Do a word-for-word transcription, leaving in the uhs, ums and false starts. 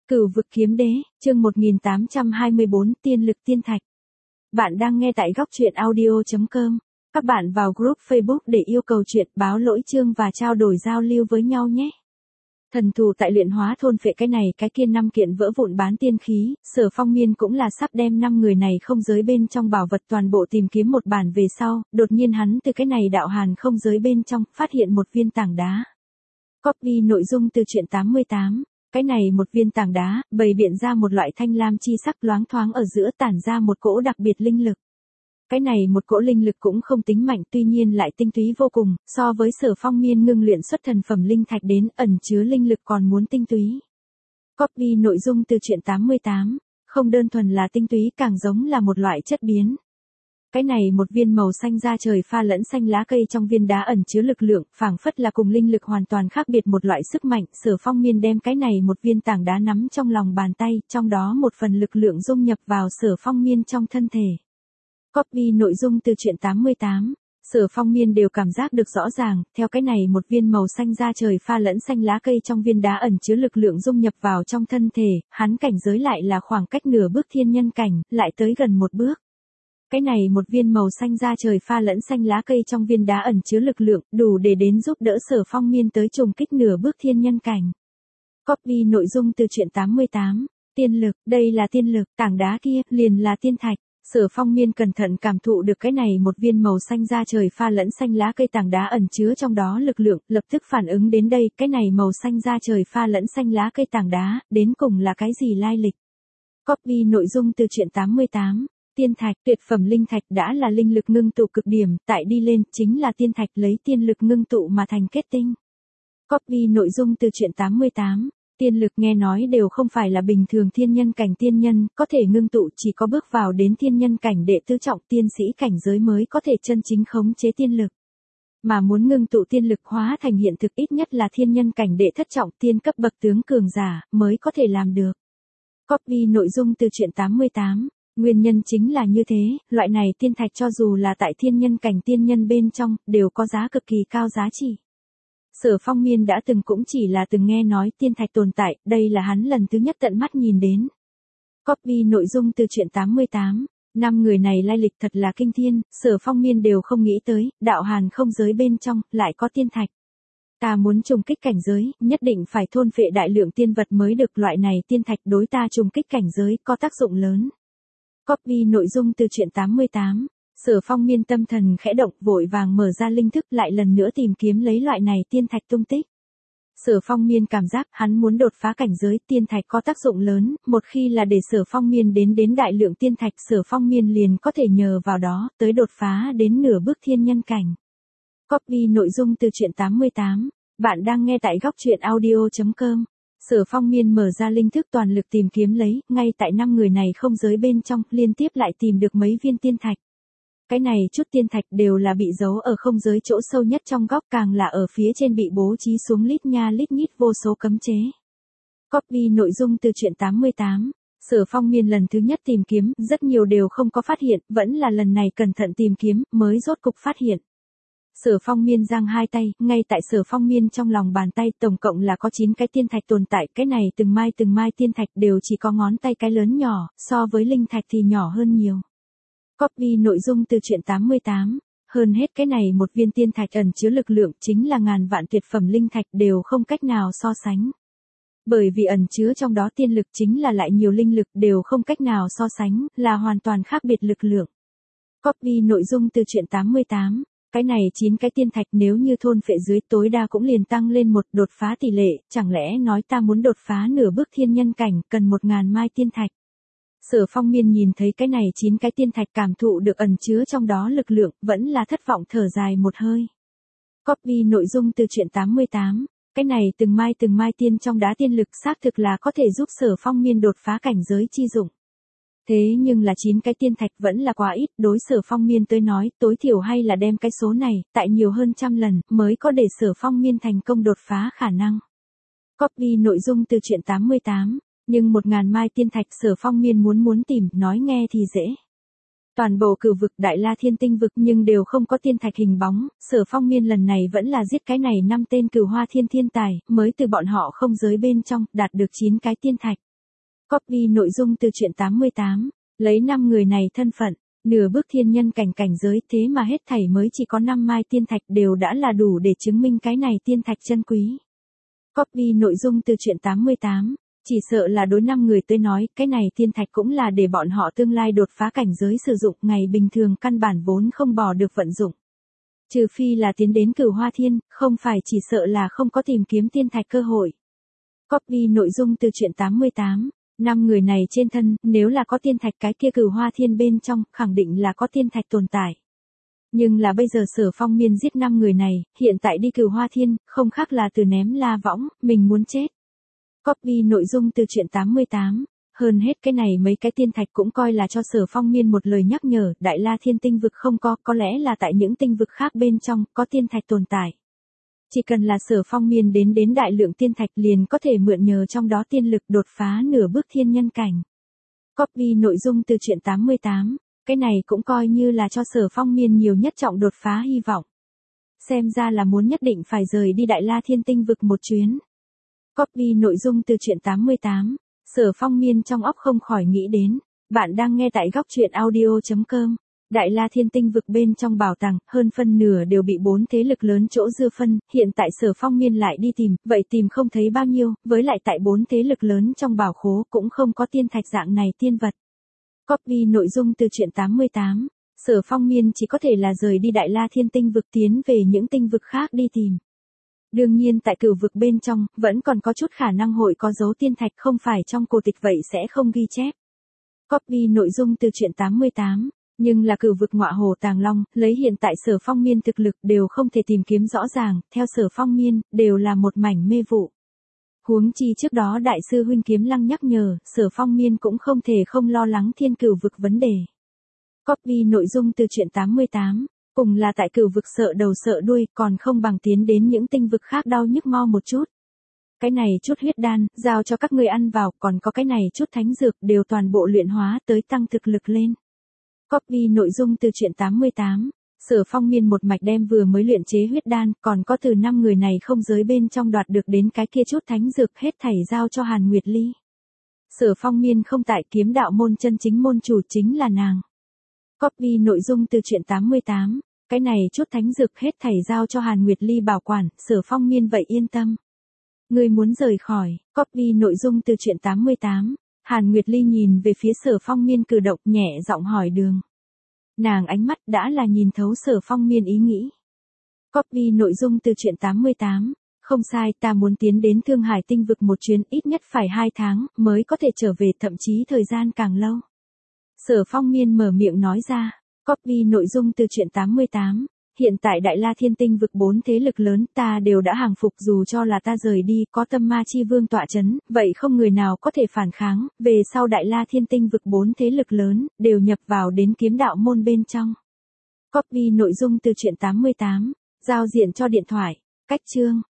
Cửu vực kiếm đế, chương một nghìn tám trăm hai mươi bốn, tiên lực tiên thạch. Bạn đang nghe tại góc truyện audio chấm com. Các bạn vào group Facebook để yêu cầu chuyện, báo lỗi chương và trao đổi giao lưu với nhau nhé. Thần thù tại luyện hóa thôn phệ cái này cái kia năm kiện vỡ vụn bán tiên khí, Sở Phong Miên cũng là sắp đem năm người này không giới bên trong bảo vật toàn bộ tìm kiếm một bản về sau, đột nhiên hắn từ cái này đạo hàn không giới bên trong phát hiện một viên tảng đá. Copy nội dung từ truyện tám mươi tám. Cái này một viên tảng đá, bày biện ra một loại thanh lam chi sắc loáng thoáng ở giữa tản ra một cỗ đặc biệt linh lực. Cái này một cỗ linh lực cũng không tính mạnh tuy nhiên lại tinh túy vô cùng, so với Sở Phong Miên ngưng luyện xuất thần phẩm linh thạch đến ẩn chứa linh lực còn muốn tinh túy. Copy nội dung từ truyện tám mươi tám, không đơn thuần là tinh túy càng giống là một loại chất biến. Cái này một viên màu xanh da trời pha lẫn xanh lá cây trong viên đá ẩn chứa lực lượng, phảng phất là cùng linh lực hoàn toàn khác biệt một loại sức mạnh. Sở Phong Miên đem cái này một viên tảng đá nắm trong lòng bàn tay, trong đó một phần lực lượng dung nhập vào Sở Phong Miên trong thân thể. Copy nội dung từ truyện tám mươi tám. Sở Phong Miên đều cảm giác được rõ ràng, theo cái này một viên màu xanh da trời pha lẫn xanh lá cây trong viên đá ẩn chứa lực lượng dung nhập vào trong thân thể, hắn cảnh giới lại là khoảng cách nửa bước thiên nhân cảnh, lại tới gần một bước. Cái này một viên màu xanh da trời pha lẫn xanh lá cây trong viên đá ẩn chứa lực lượng, đủ để đến giúp đỡ Sở Phong Miên tới trùng kích nửa bước thiên nhân cảnh. Copy nội dung từ truyện tám mươi tám. Tiên lực, đây là tiên lực, tảng đá kia, liền là tiên thạch. Sở Phong Miên cẩn thận cảm thụ được cái này một viên màu xanh da trời pha lẫn xanh lá cây tảng đá ẩn chứa trong đó lực lượng, lập tức phản ứng đến đây, cái này màu xanh da trời pha lẫn xanh lá cây tảng đá, đến cùng là cái gì lai lịch. Copy nội dung từ truyện tám mươi tám. Tiên thạch, tuyệt phẩm linh thạch đã là linh lực ngưng tụ cực điểm, tại đi lên, chính là tiên thạch lấy tiên lực ngưng tụ mà thành kết tinh. Copy nội dung từ truyện tám mươi tám. Tiên lực nghe nói đều không phải là bình thường thiên nhân cảnh tiên nhân, có thể ngưng tụ chỉ có bước vào đến thiên nhân cảnh đệ tứ trọng tiên sĩ cảnh giới mới có thể chân chính khống chế tiên lực. Mà muốn ngưng tụ tiên lực hóa thành hiện thực ít nhất là thiên nhân cảnh đệ thất trọng tiên cấp bậc tướng cường giả, mới có thể làm được. Copy nội dung từ truyện tám mươi tám. Nguyên nhân chính là như thế, loại này tiên thạch cho dù là tại thiên nhân cảnh tiên nhân bên trong, đều có giá cực kỳ cao giá trị. Sở Phong Miên đã từng cũng chỉ là từng nghe nói tiên thạch tồn tại, đây là hắn lần thứ nhất tận mắt nhìn đến. Copy nội dung từ truyện tám mươi tám. Năm người này lai lịch thật là kinh thiên, Sở Phong Miên đều không nghĩ tới, đạo hàn không giới bên trong, lại có tiên thạch. Ta muốn trùng kích cảnh giới, nhất định phải thôn phệ đại lượng tiên vật mới được, loại này tiên thạch đối ta trùng kích cảnh giới có tác dụng lớn. Copy nội dung từ truyện tám mươi tám. Sở Phong Miên tâm thần khẽ động vội vàng mở ra linh thức lại lần nữa tìm kiếm lấy loại này tiên thạch tung tích. Sở Phong Miên cảm giác hắn muốn đột phá cảnh giới tiên thạch có tác dụng lớn, một khi là để Sở Phong Miên đến đến đại lượng tiên thạch Sở Phong Miên liền có thể nhờ vào đó tới đột phá đến nửa bước thiên nhân cảnh. Copy nội dung từ truyện tám mươi tám. Bạn đang nghe tại góc truyện audio chấm com. Sở Phong Miên mở ra linh thức toàn lực tìm kiếm lấy, ngay tại năm người này không giới bên trong, liên tiếp lại tìm được mấy viên tiên thạch. Cái này chút tiên thạch đều là bị giấu ở không giới chỗ sâu nhất trong góc, càng là ở phía trên bị bố trí xuống lít nha lít nhít vô số cấm chế. Copy nội dung từ truyện tám mươi tám. Sở Phong Miên lần thứ nhất tìm kiếm, rất nhiều đều không có phát hiện, vẫn là lần này cẩn thận tìm kiếm, mới rốt cục phát hiện. Sở Phong Miên giang hai tay, ngay tại Sở Phong Miên trong lòng bàn tay tổng cộng là có chín cái tiên thạch tồn tại, cái này từng mai từng mai tiên thạch đều chỉ có ngón tay cái lớn nhỏ, so với linh thạch thì nhỏ hơn nhiều. Copy nội dung từ truyện tám mươi tám. Hơn hết cái này một viên tiên thạch ẩn chứa lực lượng chính là ngàn vạn tuyệt phẩm linh thạch đều không cách nào so sánh. Bởi vì ẩn chứa trong đó tiên lực chính là lại nhiều linh lực đều không cách nào so sánh, là hoàn toàn khác biệt lực lượng. Copy nội dung từ truyện tám mươi tám. Cái này chín cái tiên thạch nếu như thôn phệ dưới tối đa cũng liền tăng lên một đột phá tỷ lệ, chẳng lẽ nói ta muốn đột phá nửa bước thiên nhân cảnh cần một ngàn mai tiên thạch. Sở Phong Miên nhìn thấy cái này chín cái tiên thạch cảm thụ được ẩn chứa trong đó lực lượng, vẫn là thất vọng thở dài một hơi. Copy nội dung từ truyện tám mươi tám. Cái này từng mai từng mai tiên trong đá tiên lực xác thực là có thể giúp Sở Phong Miên đột phá cảnh giới chi dụng. Thế nhưng là chín cái tiên thạch vẫn là quá ít, đối Sở Phong Miên tới nói, tối thiểu hay là đem cái số này, tại nhiều hơn trăm lần, mới có để Sở Phong Miên thành công đột phá khả năng. Copy nội dung từ truyện tám mươi tám. Nhưng một ngàn mai tiên thạch Sở Phong Miên muốn muốn tìm, nói nghe thì dễ. Toàn bộ cửu vực Đại La Thiên Tinh vực nhưng đều không có tiên thạch hình bóng, Sở Phong Miên lần này vẫn là giết cái này năm tên Cửu Hoa Thiên thiên tài, mới từ bọn họ không giới bên trong, đạt được chín cái tiên thạch. Copy nội dung từ truyện tám mươi tám. Lấy năm người này thân phận, nửa bước thiên nhân cảnh cảnh giới, thế mà hết thảy mới chỉ có năm mai tiên thạch đều đã là đủ để chứng minh cái này tiên thạch chân quý. Copy nội dung từ truyện tám mươi tám. Chỉ sợ là đối năm người tới nói, cái này tiên thạch cũng là để bọn họ tương lai đột phá cảnh giới sử dụng, ngày bình thường căn bản vốn không bỏ được vận dụng. Trừ phi là tiến đến Cửu Hoa Thiên, không phải chỉ sợ là không có tìm kiếm tiên thạch cơ hội. Copy nội dung từ truyện tám mươi tám. Năm người này trên thân, nếu là có tiên thạch cái kia Cửu Hoa Thiên bên trong, khẳng định là có tiên thạch tồn tại. Nhưng là bây giờ Sở Phong Miên giết năm người này, hiện tại đi Cửu Hoa Thiên, không khác là từ ném la võng, mình muốn chết. Copy nội dung từ truyện tám mươi tám. Hơn hết cái này mấy cái tiên thạch cũng coi là cho Sở Phong Miên một lời nhắc nhở, Đại La Thiên tinh vực không có, có lẽ là tại những tinh vực khác bên trong, có tiên thạch tồn tại. Chỉ cần là Sở Phong Miên đến đến đại lượng tiên thạch liền có thể mượn nhờ trong đó tiên lực đột phá nửa bước thiên nhân cảnh. Copy nội dung từ truyện tám mươi tám. Cái này cũng coi như là cho Sở Phong Miên nhiều nhất trọng đột phá hy vọng. Xem ra là muốn nhất định phải rời đi Đại La Thiên tinh vực một chuyến. Copy nội dung từ truyện tám mươi tám. Sở Phong Miên trong óc không khỏi nghĩ đến. Bạn đang nghe tại góc truyện audio chấm com. Đại La Thiên tinh vực bên trong bảo tàng, hơn phân nửa đều bị bốn thế lực lớn chỗ dưa phân, hiện tại Sở Phong Miên lại đi tìm, vậy tìm không thấy bao nhiêu, với lại tại bốn thế lực lớn trong bảo khố cũng không có tiên thạch dạng này tiên vật. Copy nội dung từ truyện tám mươi tám. Sở Phong Miên chỉ có thể là rời đi Đại La Thiên tinh vực tiến về những tinh vực khác đi tìm. Đương nhiên tại cửu vực bên trong, vẫn còn có chút khả năng hội có dấu tiên thạch không phải trong cổ tịch vậy sẽ không ghi chép. Copy nội dung từ truyện tám mươi tám. Nhưng là cửu vực Ngọa Hồ Tàng Long, lấy hiện tại Sở Phong Miên thực lực đều không thể tìm kiếm rõ ràng, theo Sở Phong Miên, đều là một mảnh mê vụ. Huống chi trước đó Đại sư huynh Kiếm Lăng nhắc nhở, Sở Phong Miên cũng không thể không lo lắng thiên cửu vực vấn đề. Copy nội dung từ truyện tám mươi tám. Cùng là tại cửu vực sợ đầu sợ đuôi, còn không bằng tiến đến những tinh vực khác đau nhức mo một chút. Cái này chút huyết đan, giao cho các ngươi ăn vào, còn có cái này chút thánh dược, đều toàn bộ luyện hóa tới tăng thực lực lên. Copy nội dung từ truyện tám mươi tám. Sở Phong Miên một mạch đem vừa mới luyện chế huyết đan, còn có từ năm người này không giới bên trong đoạt được đến cái kia chút thánh dược hết thảy giao cho Hàn Nguyệt Ly. Sở Phong Miên không tại kiếm đạo môn chân chính môn chủ chính là nàng. Copy nội dung từ truyện tám mươi tám. Cái này chút thánh dược hết thảy giao cho Hàn Nguyệt Ly bảo quản, Sở Phong Miên vậy yên tâm. Người muốn rời khỏi, copy nội dung từ truyện tám mươi tám. Hàn Nguyệt Ly nhìn về phía Sở Phong Miên cử động nhẹ giọng hỏi đường. Nàng ánh mắt đã là nhìn thấu Sở Phong Miên ý nghĩ. Copy nội dung từ truyện tám mươi tám. Không sai, ta muốn tiến đến Thương Hải tinh vực một chuyến ít nhất phải hai tháng mới có thể trở về, thậm chí thời gian càng lâu. Sở Phong Miên mở miệng nói ra. Copy nội dung từ truyện tám mươi tám. Hiện tại Đại La Thiên tinh vực bốn thế lực lớn ta đều đã hàng phục, dù cho là ta rời đi có Tâm Ma Chi Vương tọa chấn, vậy không người nào có thể phản kháng, về sau Đại La Thiên tinh vực bốn thế lực lớn, đều nhập vào đến kiếm đạo môn bên trong. Copy nội dung từ truyện tám mươi tám. Giao diện cho điện thoại. Cách chương.